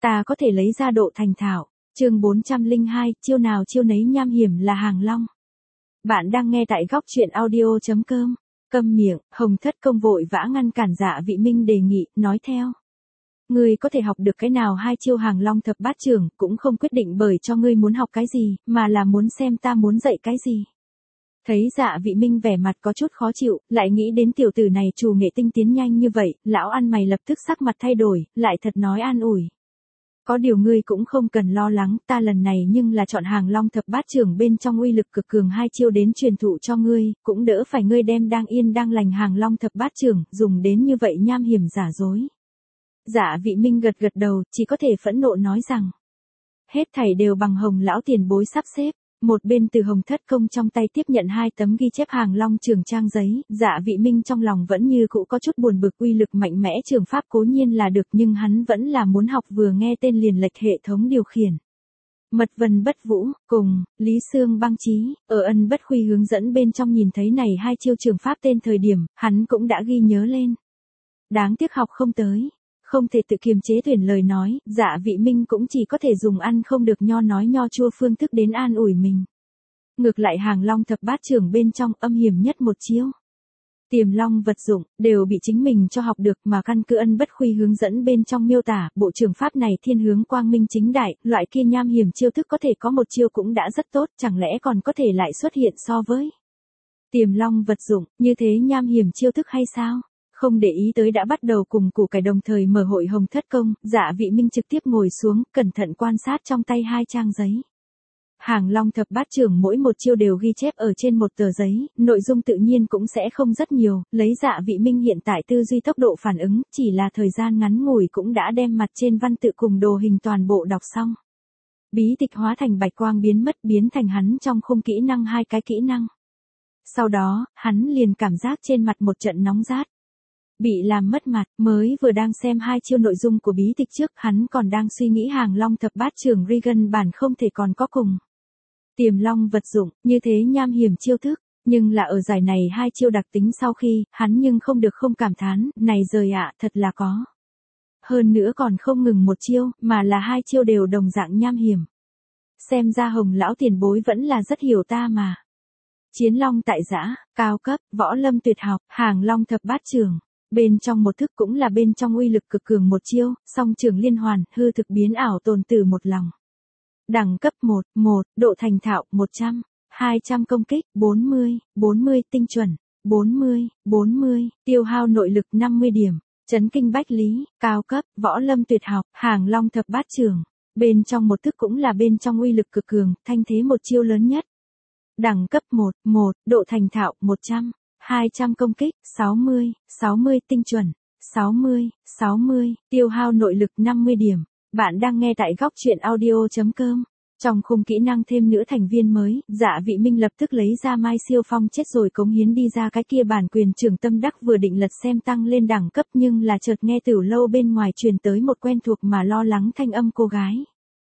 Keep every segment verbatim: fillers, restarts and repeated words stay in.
ta có thể lấy ra độ thành thạo. Chương bốn trăm lẻ hai, chiêu nào chiêu nấy nham hiểm là hàng long. Bạn đang nghe tại góc truyện audio chấm com. Câm miệng, Hồng Thất Công vội vã ngăn cản Dạ Vị Minh đề nghị, nói theo. Ngươi có thể học được cái nào hai chiêu hàng long thập bát trưởng, cũng không quyết định bởi cho ngươi muốn học cái gì, mà là muốn xem ta muốn dạy cái gì. Thấy Dạ Vị Minh vẻ mặt có chút khó chịu, lại nghĩ đến tiểu tử này trù nghệ tinh tiến nhanh như vậy, lão ăn mày lập tức sắc mặt thay đổi, lại thật nói an ủi. Có điều ngươi cũng không cần lo lắng, ta lần này nhưng là chọn hàng long thập bát trưởng bên trong uy lực cực cường hai chiêu đến truyền thụ cho ngươi, cũng đỡ phải ngươi đem đang yên đang lành hàng long thập bát trưởng, dùng đến như vậy nham hiểm giả dối. Dạ Vị Minh gật gật đầu, chỉ có thể phẫn nộ nói rằng. Hết thảy đều bằng Hồng lão tiền bối sắp xếp. Một bên từ Hồng Thất Công trong tay tiếp nhận hai tấm ghi chép hàng long trường trang giấy, Dạ Vị Minh trong lòng vẫn như cũ có chút buồn bực, uy lực mạnh mẽ trường pháp cố nhiên là được nhưng hắn vẫn là muốn học vừa nghe tên liền lệch hệ thống điều khiển. Mật Vân Bất Vũ, cùng, Lý Sương Băng Chí, ở Ân Bất Khuy hướng dẫn bên trong nhìn thấy này hai chiêu trường pháp tên thời điểm, hắn cũng đã ghi nhớ lên. Đáng tiếc học không tới. Không thể tự kiềm chế tuyển lời nói, Dạ Vị Minh cũng chỉ có thể dùng ăn không được nho nói nho chua phương thức đến an ủi mình. Ngược lại hàng long thập bát trưởng bên trong âm hiểm nhất một chiêu. Tiềm long vật dụng, đều bị chính mình cho học được mà căn cứ Ân Bất Khuy hướng dẫn bên trong miêu tả, bộ trường pháp này thiên hướng quang minh chính đại, loại kia nham hiểm chiêu thức có thể có một chiêu cũng đã rất tốt, chẳng lẽ còn có thể lại xuất hiện so với tiềm long vật dụng, như thế nham hiểm chiêu thức hay sao? Không để ý tới đã bắt đầu cùng củ cải đồng thời mở hội Hồng Thất Công, Dạ Vị Minh trực tiếp ngồi xuống, cẩn thận quan sát trong tay hai trang giấy. Hàng long thập bát trưởng mỗi một chiêu đều ghi chép ở trên một tờ giấy, nội dung tự nhiên cũng sẽ không rất nhiều, lấy Dạ Vị Minh hiện tại tư duy tốc độ phản ứng, chỉ là thời gian ngắn ngủi cũng đã đem mặt trên văn tự cùng đồ hình toàn bộ đọc xong. Bí tịch hóa thành bạch quang biến mất, biến thành hắn trong khung kỹ năng hai cái kỹ năng. Sau đó, hắn liền cảm giác trên mặt một trận nóng rát. Bị làm mất mặt, mới vừa đang xem hai chiêu nội dung của bí tịch trước, hắn còn đang suy nghĩ hàng long thập bát trưởng Regan bản không thể còn có cùng. Tiềm long vật dụng, như thế nham hiểm chiêu thức, nhưng là ở giải này hai chiêu đặc tính sau khi, hắn nhưng không được không cảm thán, này rời ạ, thật là có. Hơn nữa còn không ngừng một chiêu, mà là hai chiêu đều đồng dạng nham hiểm. Xem ra Hồng lão tiền bối vẫn là rất hiểu ta mà. Chiến long tại giã, cao cấp, võ lâm tuyệt học, hàng long thập bát trưởng. Bên trong một thức cũng là bên trong uy lực cực cường một chiêu, song trường liên hoàn, hư thực biến ảo tồn tử một lòng. Đẳng cấp một, một, độ thành thạo, một trăm, hai trăm công kích, bốn mươi, bốn mươi tinh chuẩn, bốn mươi, bốn mươi, tiêu hao nội lực năm mươi điểm, chấn kinh bách lý, cao cấp, võ lâm tuyệt học, hàng long thập bát trưởng. Bên trong một thức cũng là bên trong uy lực cực cường, thanh thế một chiêu lớn nhất. Đẳng cấp một, một, độ thành thạo, một trăm. hai trăm công kích, sáu mươi, sáu mươi tinh chuẩn, sáu mươi, sáu mươi, tiêu hao nội lực năm mươi điểm. Bạn đang nghe tại góc truyện audio chấm com. Trong khung kỹ năng thêm nữa thành viên mới, Dạ Vị Minh lập tức lấy ra Mai Siêu Phong chết rồi cống hiến đi ra cái kia bản quyền trưởng tâm đắc vừa định lật xem tăng lên đẳng cấp nhưng là chợt nghe Tử Lâu bên ngoài truyền tới một quen thuộc mà lo lắng thanh âm cô gái.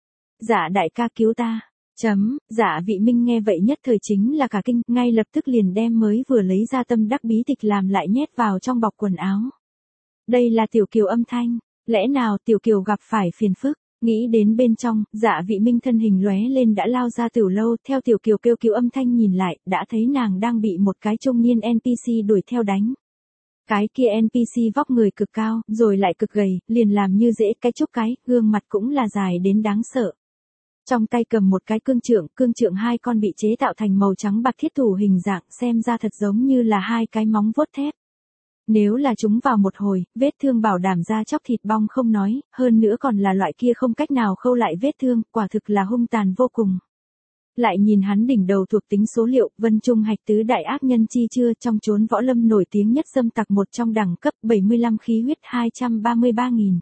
Dạ đại ca cứu ta. Chấm, Dạ Vị Minh nghe vậy nhất thời chính là cả kinh, ngay lập tức liền đem mới vừa lấy ra tâm đắc bí tịch làm lại nhét vào trong bọc quần áo. Đây là Tiểu Kiều âm thanh, lẽ nào Tiểu Kiều gặp phải phiền phức, nghĩ đến bên trong, Dạ Vị Minh thân hình lóe lên đã lao ra Tử Lâu, theo Tiểu Kiều kêu cứu âm thanh nhìn lại, đã thấy nàng đang bị một cái trung niên en pê xê đuổi theo đánh. Cái kia en pê xê vóc người cực cao, rồi lại cực gầy, liền làm như dễ cái chúc cái, gương mặt cũng là dài đến đáng sợ. Trong tay cầm một cái cương trượng, cương trượng hai con bị chế tạo thành màu trắng bạc thiết thủ hình dạng, xem ra thật giống như là hai cái móng vuốt thép. Nếu là chúng vào một hồi, vết thương bảo đảm da chóc thịt bong không nói, hơn nữa còn là loại kia không cách nào khâu lại vết thương, quả thực là hung tàn vô cùng. Lại nhìn hắn đỉnh đầu thuộc tính số liệu, Vân Trung Hạch tứ đại ác nhân chi chưa, trong chốn võ lâm nổi tiếng nhất dâm tặc một trong đẳng cấp bảy mươi lăm khí huyết hai trăm ba mươi ba nghìn.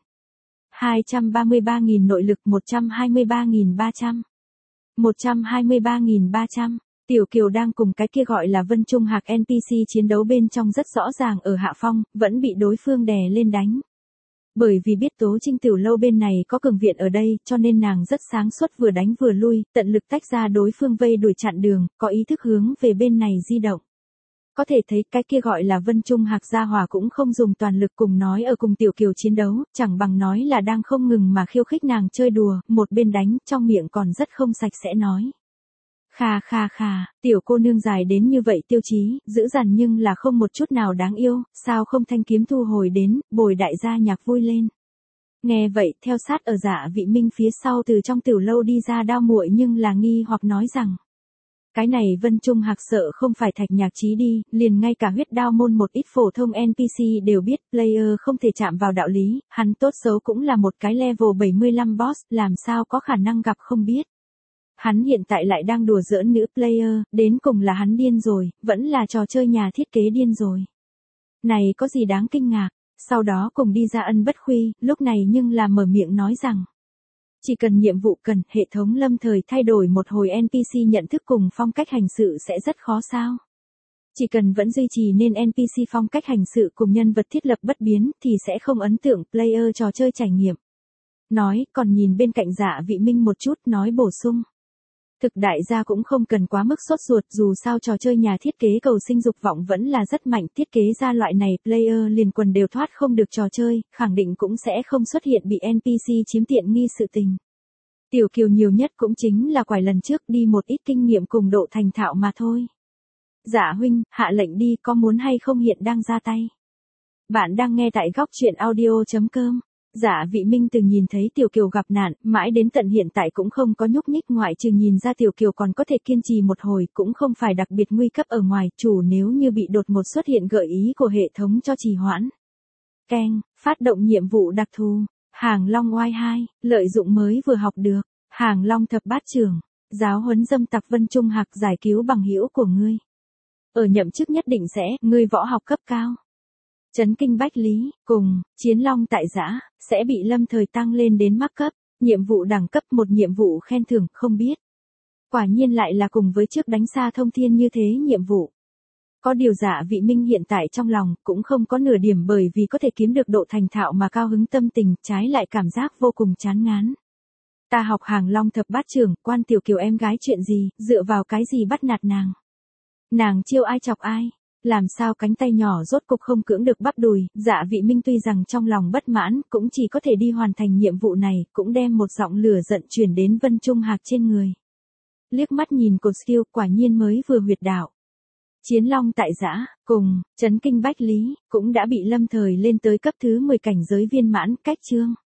hai trăm ba mươi ba nghìn nội lực một trăm hai mươi ba nghìn ba trăm. một trăm hai mươi ba nghìn ba trăm. Tiểu Kiều đang cùng cái kia gọi là Vân Trung Hạc en pê xê chiến đấu bên trong rất rõ ràng ở hạ phong, vẫn bị đối phương đè lên đánh. Bởi vì biết Tố Trinh Tiểu Lâu bên này có cường viện ở đây, cho nên nàng rất sáng suốt vừa đánh vừa lui, tận lực tách ra đối phương vây đuổi chặn đường, có ý thức hướng về bên này di động. có thể thấy cái kia gọi là Vân Trung Hạc gia hòa cũng không dùng toàn lực cùng nói ở cùng Tiểu Kiều chiến đấu, chẳng bằng nói là đang không ngừng mà khiêu khích nàng chơi đùa, một bên đánh, trong miệng còn rất không sạch sẽ nói. Kha kha kha, tiểu cô nương dài đến như vậy tiêu chí, dữ dằn nhưng là không một chút nào đáng yêu, sao không thanh kiếm thu hồi đến, bồi đại gia nhạc vui lên. Nghe vậy, theo sát ở Dạ Vị Minh phía sau từ trong tiểu lâu đi ra Đao muội nhưng là nghi hoặc nói rằng. Cái này Vân Trung Hạc sợ không phải Thạch Nhạc Chí đi, liền ngay cả huyết đao môn một ít phổ thông en pê xê đều biết, player không thể chạm vào đạo lý, hắn tốt xấu cũng là một cái level bảy mươi lăm boss, làm sao có khả năng gặp không biết. Hắn hiện tại lại đang đùa giỡn nữ player, đến cùng là hắn điên rồi, vẫn là trò chơi nhà thiết kế điên rồi. Này có gì đáng kinh ngạc, sau đó cùng đi ra Ân Bất Khuy, lúc này nhưng là mở miệng nói rằng. Chỉ cần nhiệm vụ cần, hệ thống lâm thời thay đổi một hồi en pê xê nhận thức cùng phong cách hành sự sẽ rất khó sao. Chỉ cần vẫn duy trì nên en pê xê phong cách hành sự cùng nhân vật thiết lập bất biến thì sẽ không ấn tượng player trò chơi trải nghiệm. Nói, còn nhìn bên cạnh Dạ Vị Minh một chút nói bổ sung. Thực đại gia cũng không cần quá mức sốt ruột, dù sao trò chơi nhà thiết kế cầu sinh dục vọng vẫn là rất mạnh, thiết kế ra loại này player liền quần đều thoát không được trò chơi, khẳng định cũng sẽ không xuất hiện bị en pê xê chiếm tiện nghi sự tình. Tiểu Kiều nhiều nhất cũng chính là quải lần trước đi một ít kinh nghiệm cùng độ thành thạo mà thôi. Dạ huynh, hạ lệnh đi, có muốn hay không hiện đang ra tay. Bạn đang nghe tại góc truyện audio.com. Dạ Vị Minh từng nhìn thấy Tiểu Kiều gặp nạn, mãi đến tận hiện tại cũng không có nhúc nhích, ngoại trừ nhìn ra Tiểu Kiều còn có thể kiên trì một hồi, cũng không phải đặc biệt nguy cấp ở ngoài, chủ nếu như bị đột ngột xuất hiện gợi ý của hệ thống cho trì hoãn. Keng, phát động nhiệm vụ đặc thù, Hàng Long oai hai, lợi dụng mới vừa học được, Hàng Long thập bát trưởng, giáo huấn dâm tặc Vân Trung Hạc giải cứu bằng hữu của ngươi. Ở nhậm chức nhất định sẽ, ngươi võ học cấp cao. Chấn kinh bách lý, cùng, chiến long tại giã, sẽ bị lâm thời tăng lên đến mắc cấp, nhiệm vụ đẳng cấp một nhiệm vụ khen thưởng, không biết. Quả nhiên lại là cùng với trước đánh xa thông thiên như thế nhiệm vụ. Có điều Dạ Vị Minh hiện tại trong lòng cũng không có nửa điểm bởi vì có thể kiếm được độ thành thạo mà cao hứng tâm tình, trái lại cảm giác vô cùng chán ngán. Ta học Hàng Long thập bát trưởng, quan Tiểu Kiều em gái chuyện gì, dựa vào cái gì bắt nạt nàng. Nàng chiêu ai chọc ai. Làm sao cánh tay nhỏ rốt cục không cưỡng được bắp đùi, Dạ Vị Minh tuy rằng trong lòng bất mãn, cũng chỉ có thể đi hoàn thành nhiệm vụ này, cũng đem một giọng lửa giận truyền đến Vân Trung Hạc trên người. Liếc mắt nhìn cột skill, quả nhiên mới vừa huyệt đạo. Chiến long tại giã, cùng, chấn kinh bách lý, cũng đã bị lâm thời lên tới cấp thứ mười cảnh giới viên mãn, cách chương.